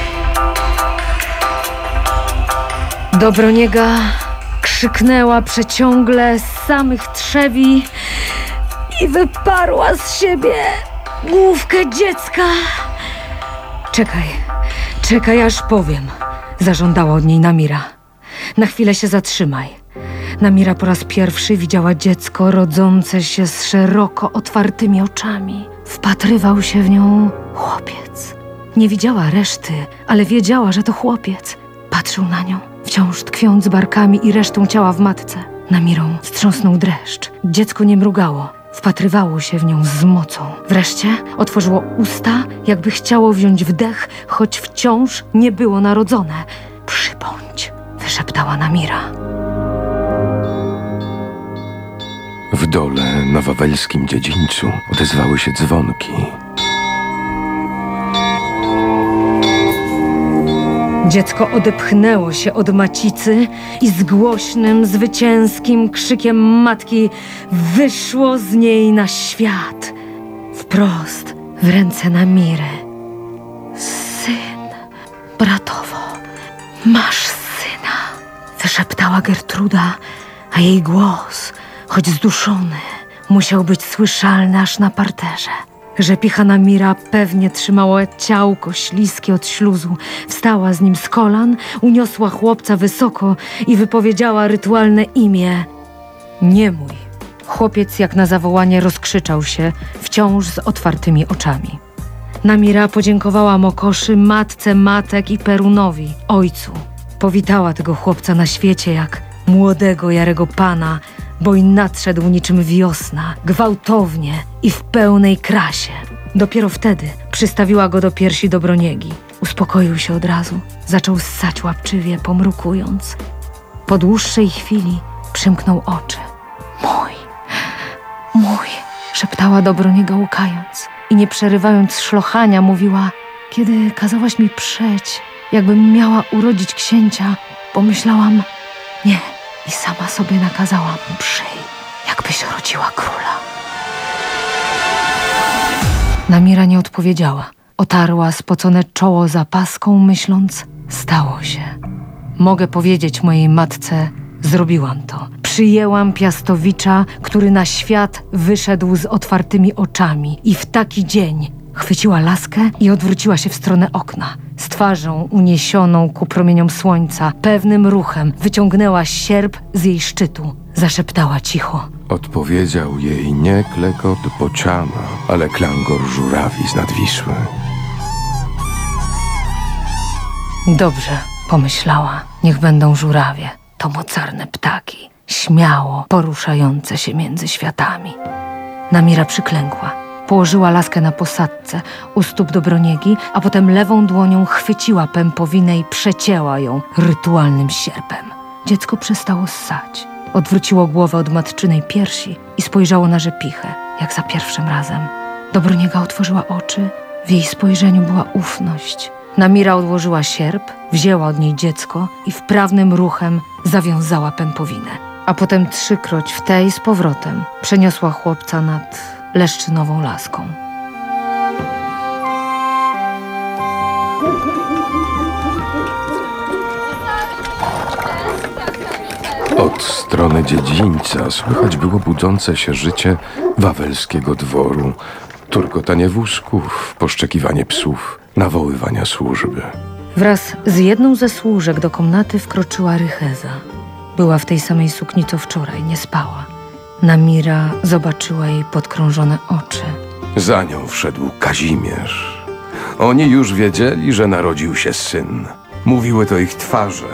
Dobroniega krzyknęła przeciągle z samych trzewi i wyparła z siebie główkę dziecka. Czekaj, czekaj, aż powiem, zażądała od niej Namira. Na chwilę się zatrzymaj. Namira po raz pierwszy widziała dziecko rodzące się z szeroko otwartymi oczami. Wpatrywał się w nią chłopiec. Nie widziała reszty, ale wiedziała, że to chłopiec. Patrzył na nią, wciąż tkwiąc barkami i resztą ciała w matce. Namirą wstrząsnął dreszcz. Dziecko nie mrugało. Wpatrywało się w nią z mocą. Wreszcie otworzyło usta, jakby chciało wziąć wdech, choć wciąż nie było narodzone. Przybądź, wyszeptała Namira. W dole na wawelskim dziedzińcu odezwały się dzwonki. Dziecko odepchnęło się od macicy i z głośnym, zwycięskim krzykiem matki wyszło z niej na świat. Wprost w ręce Namiry. Syn, bratowo, masz syna, wyszeptała Gertruda, a jej głos, choć zduszony, musiał być słyszalny aż na parterze. Rzepicha Namira pewnie trzymała ciałko śliskie od śluzu. Wstała z nim z kolan, uniosła chłopca wysoko i wypowiedziała rytualne imię. Nie mój. Chłopiec jak na zawołanie rozkrzyczał się, wciąż z otwartymi oczami. Namira podziękowała Mokoszy, matce matek i Perunowi, ojcu. Powitała tego chłopca na świecie jak młodego, jarego pana, bo i nadszedł niczym wiosna, gwałtownie i w pełnej krasie. Dopiero wtedy przystawiła go do piersi Dobroniegi. Uspokoił się od razu, zaczął ssać łapczywie, pomrukując. Po dłuższej chwili przymknął oczy. Mój, mój, szeptała Dobroniega łkając i nie przerywając szlochania mówiła: kiedy kazałaś mi przeć, jakbym miała urodzić księcia, pomyślałam, nie, i sama sobie nakazałam, przyj, jakbyś rodziła króla. Namira nie odpowiedziała. Otarła spocone czoło zapaską, myśląc, stało się. Mogę powiedzieć mojej matce, zrobiłam to. Przyjęłam piastowicza, który na świat wyszedł z otwartymi oczami i w taki dzień chwyciła laskę i odwróciła się w stronę okna. Z twarzą uniesioną ku promieniom słońca, pewnym ruchem wyciągnęła sierp z jej szczytu. Zaszeptała cicho. Odpowiedział jej nie klekot bociana, ale klangor żurawi z nad Wisły. Dobrze, pomyślała. Niech będą żurawie. To mocarne ptaki, śmiało poruszające się między światami. Namira przyklękła. Położyła laskę na posadce u stóp Dobroniegi, a potem lewą dłonią chwyciła pępowinę i przecięła ją rytualnym sierpem. Dziecko przestało ssać. Odwróciło głowę od matczynej piersi i spojrzało na Rzepichę, jak za pierwszym razem. Dobroniega otworzyła oczy. W jej spojrzeniu była ufność. Namira odłożyła sierp, wzięła od niej dziecko i wprawnym ruchem zawiązała pępowinę. A potem trzykroć w tej z powrotem przeniosła chłopca nad leszczynową laską. Od strony dziedzińca słychać było budzące się życie wawelskiego dworu, turkotanie wózków, poszczekiwanie psów, nawoływania służby. Wraz z jedną ze służek do komnaty wkroczyła Rycheza. Była w tej samej sukni co wczoraj, nie spała. Namira zobaczyła jej podkrążone oczy. Za nią wszedł Kazimierz. Oni już wiedzieli, że narodził się syn. Mówiły to ich twarze,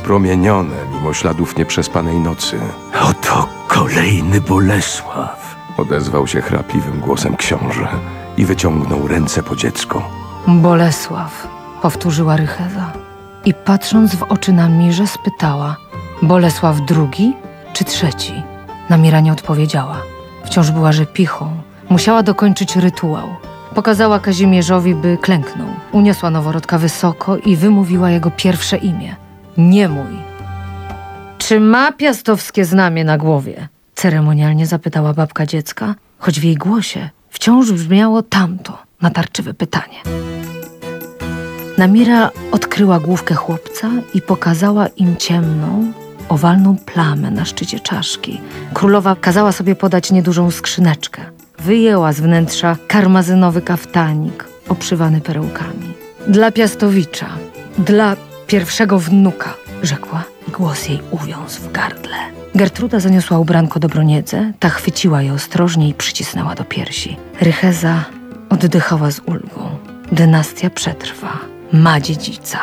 rozpromienione mimo śladów nieprzespanej nocy. Oto kolejny Bolesław. Odezwał się chrapliwym głosem książę i wyciągnął ręce po dziecko. Bolesław, powtórzyła Rycheza. I patrząc w oczy Namirze spytała, Bolesław drugi czy trzeci? Namira nie odpowiedziała. Wciąż była rzepichą. Musiała dokończyć rytuał. Pokazała Kazimierzowi, by klęknął. Uniosła noworodka wysoko i wymówiła jego pierwsze imię. Nie mój. Czy ma piastowskie znamie na głowie? Ceremonialnie zapytała babka dziecka, choć w jej głosie wciąż brzmiało tamto natarczywe pytanie. Namira odkryła główkę chłopca i pokazała im ciemną, owalną plamę na szczycie czaszki. Królowa kazała sobie podać niedużą skrzyneczkę. Wyjęła z wnętrza karmazynowy kaftanik obszywany perełkami. Dla Piastowicza, dla pierwszego wnuka, rzekła i głos jej uwiązł w gardle. Gertruda zaniosła ubranko do Broniedze, ta chwyciła je ostrożnie i przycisnęła do piersi. Rycheza oddychała z ulgą. Dynastia przetrwa, ma dziedzica.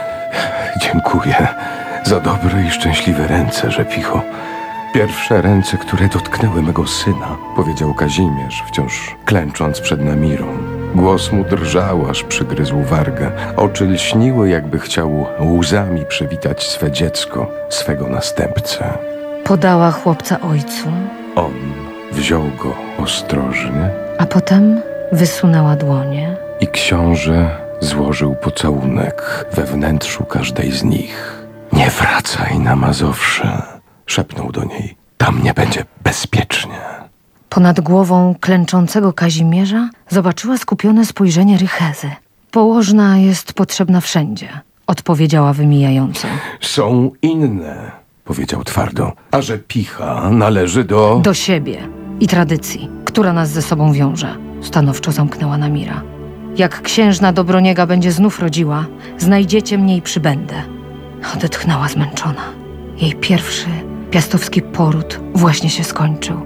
Dziękuję za dobre i szczęśliwe ręce, rzepicho. Pierwsze ręce, które dotknęły mego syna, powiedział Kazimierz, wciąż klęcząc przed Namirą. Głos mu drżał, aż przygryzł wargę. Oczy lśniły, jakby chciał łzami przywitać swe dziecko, swego następcę. Podała chłopca ojcu. On wziął go ostrożnie, A potem wysunęła dłonie. i książę złożył pocałunek we wnętrzu każdej z nich. Nie wracaj na Mazowsze, szepnął do niej. Tam nie będzie bezpiecznie. Ponad głową klęczącego Kazimierza zobaczyła skupione spojrzenie Rychezy. Położna jest potrzebna wszędzie, odpowiedziała wymijająco. Są inne, powiedział twardo, a że picha należy do... Do siebie i tradycji, która nas ze sobą wiąże, stanowczo zamknęła Namira. Jak księżna Dobroniega będzie znów rodziła, znajdziecie mnie i przybędę. Odetchnęła zmęczona. Jej pierwszy piastowski poród właśnie się skończył.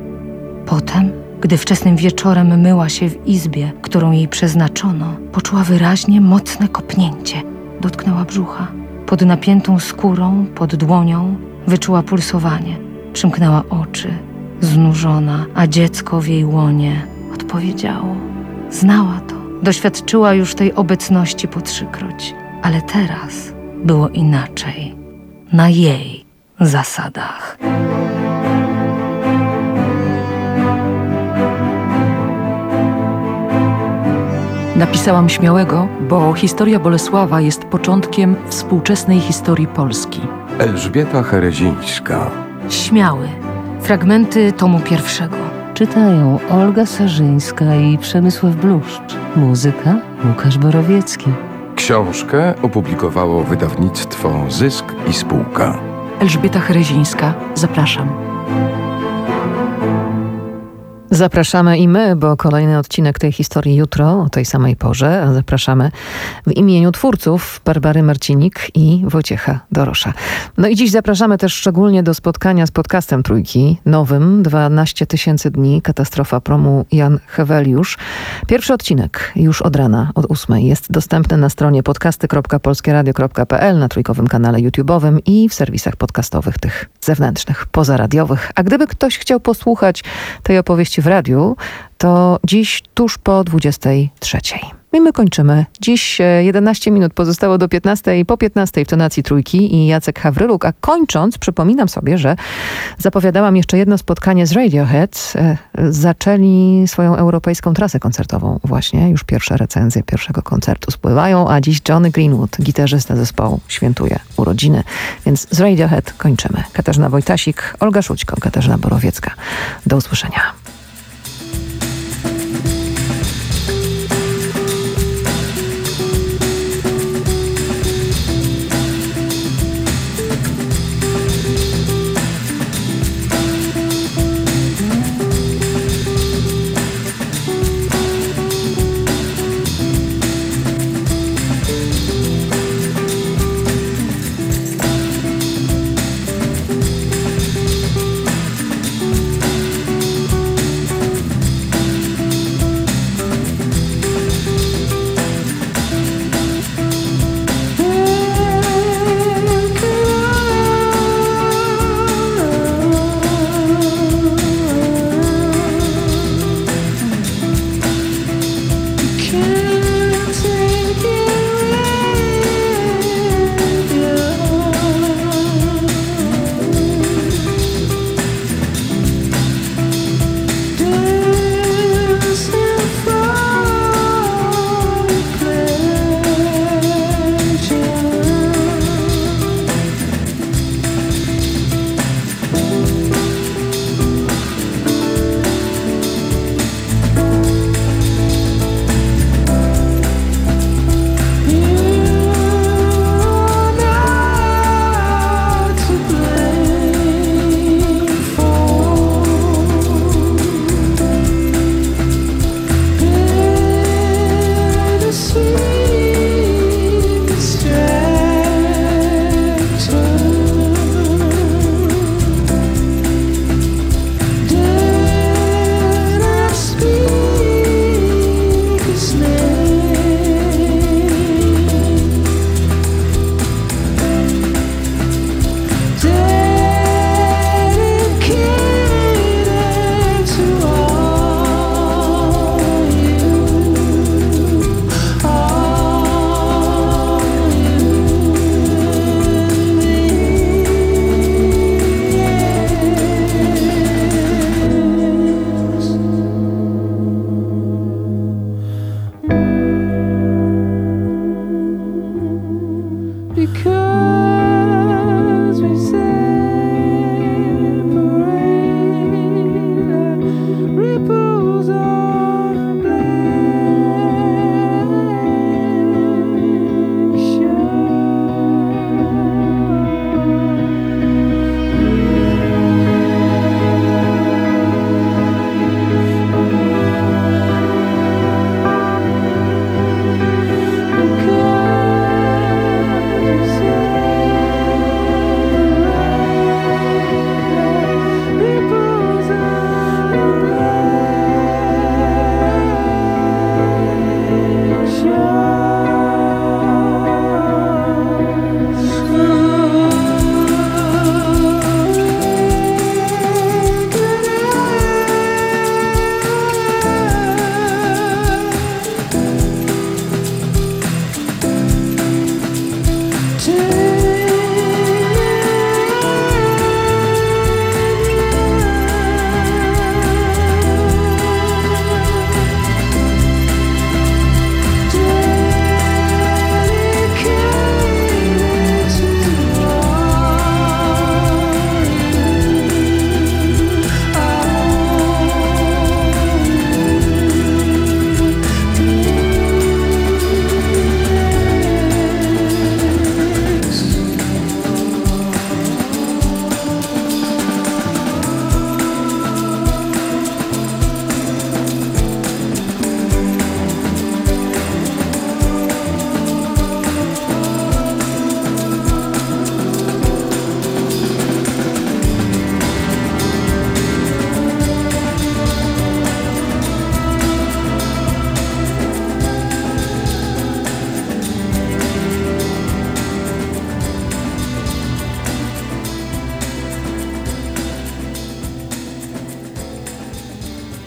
Potem, gdy wczesnym wieczorem myła się w izbie, którą jej przeznaczono, poczuła wyraźnie mocne kopnięcie. Dotknęła brzucha. Pod napiętą skórą, pod dłonią, wyczuła pulsowanie. Przymknęła oczy, znużona, a dziecko w jej łonie odpowiedziało. Znała to. Doświadczyła już tej obecności po trzykroć. Ale teraz było inaczej. Na jej zasadach. Napisałam śmiałego, bo historia Bolesława jest początkiem współczesnej historii Polski. Elżbieta Herezińska. Śmiały. Fragmenty tomu pierwszego. Czytają Olga Sarzyńska i Przemysław Bluszcz. Muzyka Łukasz Borowiecki. Książkę opublikowało wydawnictwo Zysk i Spółka. Elżbieta Herezińska. Zapraszam. Zapraszamy i my, bo kolejny odcinek tej historii jutro o tej samej porze. A zapraszamy w imieniu twórców Barbary Marcinik i Wojciecha Dorosza. No i dziś zapraszamy też szczególnie do spotkania z podcastem Trójki, nowym, dwanaście tysięcy dni, katastrofa promu Jan Heweliusz. Pierwszy odcinek już od rana, od ósmej, jest dostępny na stronie podcasty kropka polskie radio kropka p l, na trójkowym kanale YouTube'owym i w serwisach podcastowych tych zewnętrznych, pozaradiowych. A gdyby ktoś chciał posłuchać tej opowieści w radiu, to dziś tuż po dwudziestej trzeciej. I my kończymy. Dziś jedenaście minut pozostało do piętnastej, po piętnastej w tonacji Trójki i Jacek Hawryluk. A kończąc, przypominam sobie, że zapowiadałam jeszcze jedno spotkanie z Radiohead. Zaczęli swoją europejską trasę koncertową właśnie. Już pierwsze recenzje pierwszego koncertu spływają, a dziś Johnny Greenwood, gitarzysta zespołu, świętuje urodziny. Więc z Radiohead kończymy. Katarzyna Wojtasik, Olga Szućko, Katarzyna Borowiecka. Do usłyszenia.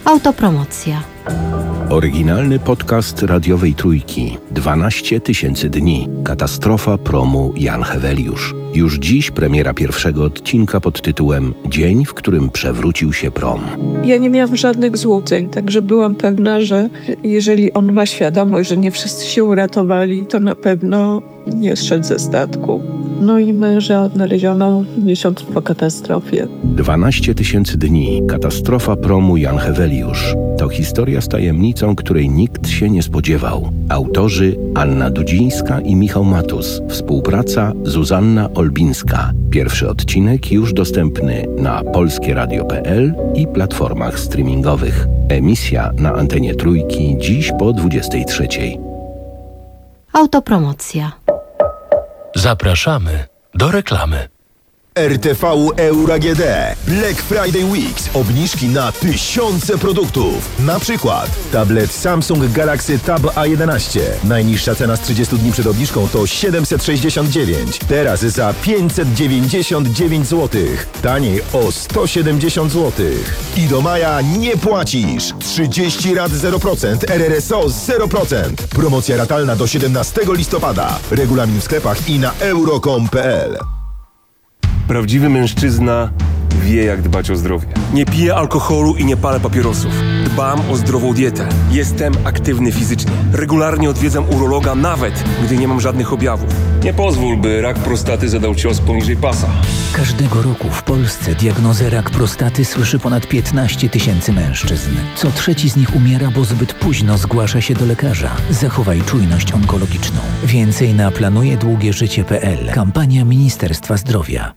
Autopromocja. Oryginalny podcast radiowej Trójki. dwanaście tysięcy dni. Katastrofa promu Jan Heweliusz. Już dziś premiera pierwszego odcinka pod tytułem Dzień, w którym przewrócił się prom. Ja nie miałam żadnych złudzeń, także byłam pewna, że jeżeli on ma świadomość, że nie wszyscy się uratowali, to na pewno nie zszedł ze statku. No i męża odnaleziono miesiąc po katastrofie. dwanaście tysięcy dni. Katastrofa promu Jan Heweliusz. To historia z tajemnicą, której nikt się nie spodziewał. Autorzy Anna Dudzińska i Michał Matus. Współpraca Zuzanna Olbińska. Pierwszy odcinek już dostępny na polskie radio kropka p l i platformach streamingowych. Emisja na antenie Trójki dziś po dwudziestej trzeciej. Autopromocja. Zapraszamy do reklamy. R T V Euro A G D Black Friday Weeks. Obniżki na tysiące produktów. Na przykład tablet Samsung Galaxy Tab A jedenaście. Najniższa cena z trzydziestu dni przed obniżką to siedemset sześćdziesiąt dziewięć. Teraz za pięćset dziewięćdziesiąt dziewięć złotych. Taniej o sto siedemdziesiąt złotych. I do maja nie płacisz. trzydzieści rat zero procent. R R S O zero procent. Promocja ratalna do siedemnastego listopada. Regulamin w sklepach i na euro kropka com kropka p l. Prawdziwy mężczyzna wie, jak dbać o zdrowie. Nie piję alkoholu i nie palę papierosów. Dbam o zdrową dietę. Jestem aktywny fizycznie. Regularnie odwiedzam urologa, nawet gdy nie mam żadnych objawów. Nie pozwól, by rak prostaty zadał cios poniżej pasa. Każdego roku w Polsce diagnozę rak prostaty słyszy ponad piętnaście tysięcy mężczyzn. Co trzeci z nich umiera, bo zbyt późno zgłasza się do lekarza. Zachowaj czujność onkologiczną. Więcej na planuje długie życie kropka p l. Kampania Ministerstwa Zdrowia.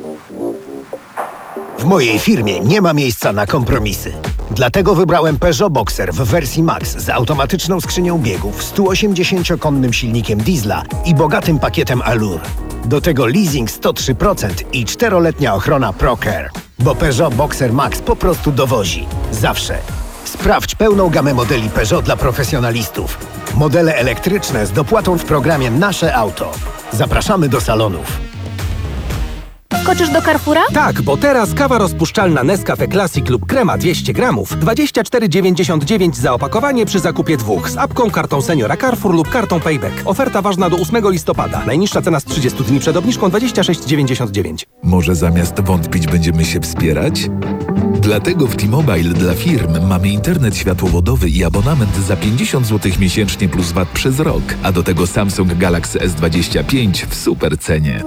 W mojej firmie nie ma miejsca na kompromisy. Dlatego wybrałem Peugeot Boxer w wersji Max z automatyczną skrzynią biegów, sto osiemdziesięciokonnym silnikiem diesla i bogatym pakietem Allure. Do tego leasing sto trzy procent i czteroletnia ochrona ProCare. Bo Peugeot Boxer Max po prostu dowozi. Zawsze. Sprawdź pełną gamę modeli Peugeot dla profesjonalistów. Modele elektryczne z dopłatą w programie Nasze Auto. Zapraszamy do salonów. Skoczysz do Carrefoura? Tak, bo teraz kawa rozpuszczalna Nescafe Classic lub krema dwieście gramów, dwadzieścia cztery dziewięćdziesiąt dziewięć za opakowanie przy zakupie dwóch z apką, kartą Seniora Carrefour lub kartą Payback. Oferta ważna do ósmego listopada. Najniższa cena z trzydziestu dni przed obniżką dwadzieścia sześć dziewięćdziesiąt dziewięć. Może zamiast wątpić będziemy się wspierać? Dlatego w T-Mobile dla firm mamy internet światłowodowy i abonament za pięćdziesiąt złotych miesięcznie plus V A T przez rok, a do tego Samsung Galaxy S dwadzieścia pięć w super cenie.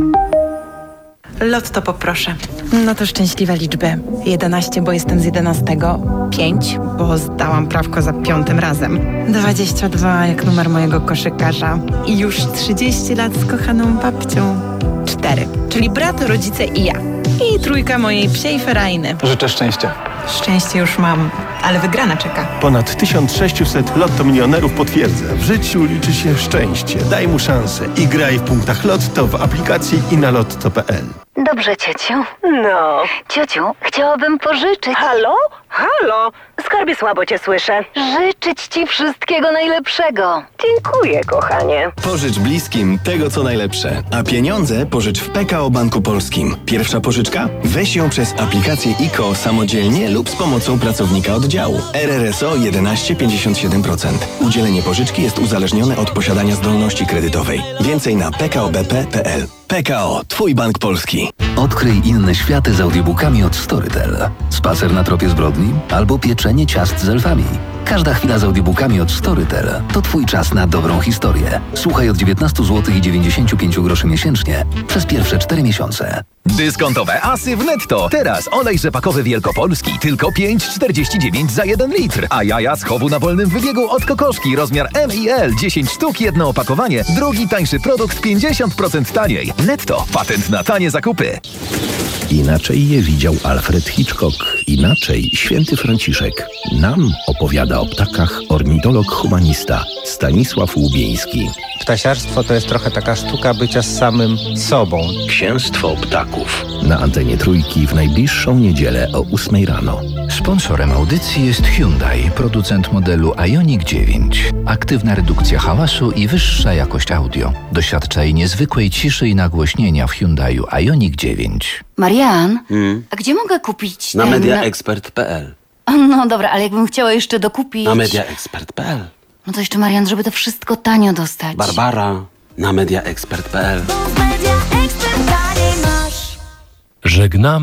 Lotto poproszę. No to szczęśliwe liczby. jedenaście, bo jestem z jedenastego. pięć, bo zdałam prawko za piątym razem. dwadzieścia dwa, jak numer mojego koszykarza. I już trzydzieści lat z kochaną babcią. cztery, czyli brat, rodzice i ja. I trójka mojej psiej ferajny. Życzę szczęścia. Szczęście już mam, ale wygrana czeka. Ponad tysiąc sześćset Lotto milionerów potwierdza. W życiu liczy się szczęście. Daj mu szansę i graj w punktach Lotto w aplikacji i na lotto kropka p l. Dobrze, ciociu. No. Ciociu, chciałabym pożyczyć. Halo? Halo? Skarbie, słabo cię słyszę. Życzyć ci wszystkiego najlepszego. Dziękuję, kochanie. Pożycz bliskim tego, co najlepsze. A pieniądze pożycz w P K O Banku Polskim. Pierwsza pożyczka? Weź ją przez aplikację I K O samodzielnie lub z pomocą pracownika oddziału. R R S O jedenaście pięćdziesiąt siedem procent. Udzielenie pożyczki jest uzależnione od posiadania zdolności kredytowej. Więcej na p k o b p kropka p l. P K O. Twój bank polski. Odkryj inne światy z audiobookami od Storytel. Spacer na tropie zbrodni albo pieczenie ciast z elfami. Każda chwila z audiobookami od Storytel to twój czas na dobrą historię. Słuchaj od dziewiętnaście złotych i dziewięćdziesiąt pięć groszy miesięcznie przez pierwsze cztery miesiące. Dyskontowe asy w Netto. Teraz olej rzepakowy wielkopolski tylko pięć czterdzieści dziewięć za jeden litr. A jaja z chowu na wolnym wybiegu od Kokoszki rozmiar M i L dziesięć sztuk, jedno opakowanie. Drugi tańszy produkt pięćdziesiąt procent taniej. Netto. Patent na tanie zakupy. Inaczej je widział Alfred Hitchcock, inaczej święty Franciszek. Nam opowiada o ptakach ornitolog humanista Stanisław Łubieński. Ptasiarstwo to jest trochę taka sztuka bycia z samym sobą. Księstwo ptaków. Na antenie Trójki w najbliższą niedzielę o ósmej rano. Sponsorem audycji jest Hyundai, producent modelu Ioniq dziewięć. Aktywna redukcja hałasu i wyższa jakość audio. Doświadczaj niezwykłej ciszy i nagłośnienia w Hyundaiu Ioniq dziewięć. Marian, hmm? a gdzie mogę kupić Na ten... mediaexpert kropka p l. No dobra, ale jakbym chciała jeszcze dokupić... Na mediaexpert kropka p l. No to jeszcze, Marian, żeby to wszystko tanio dostać. Barbara na mediaexpert kropka p l. Żegnamy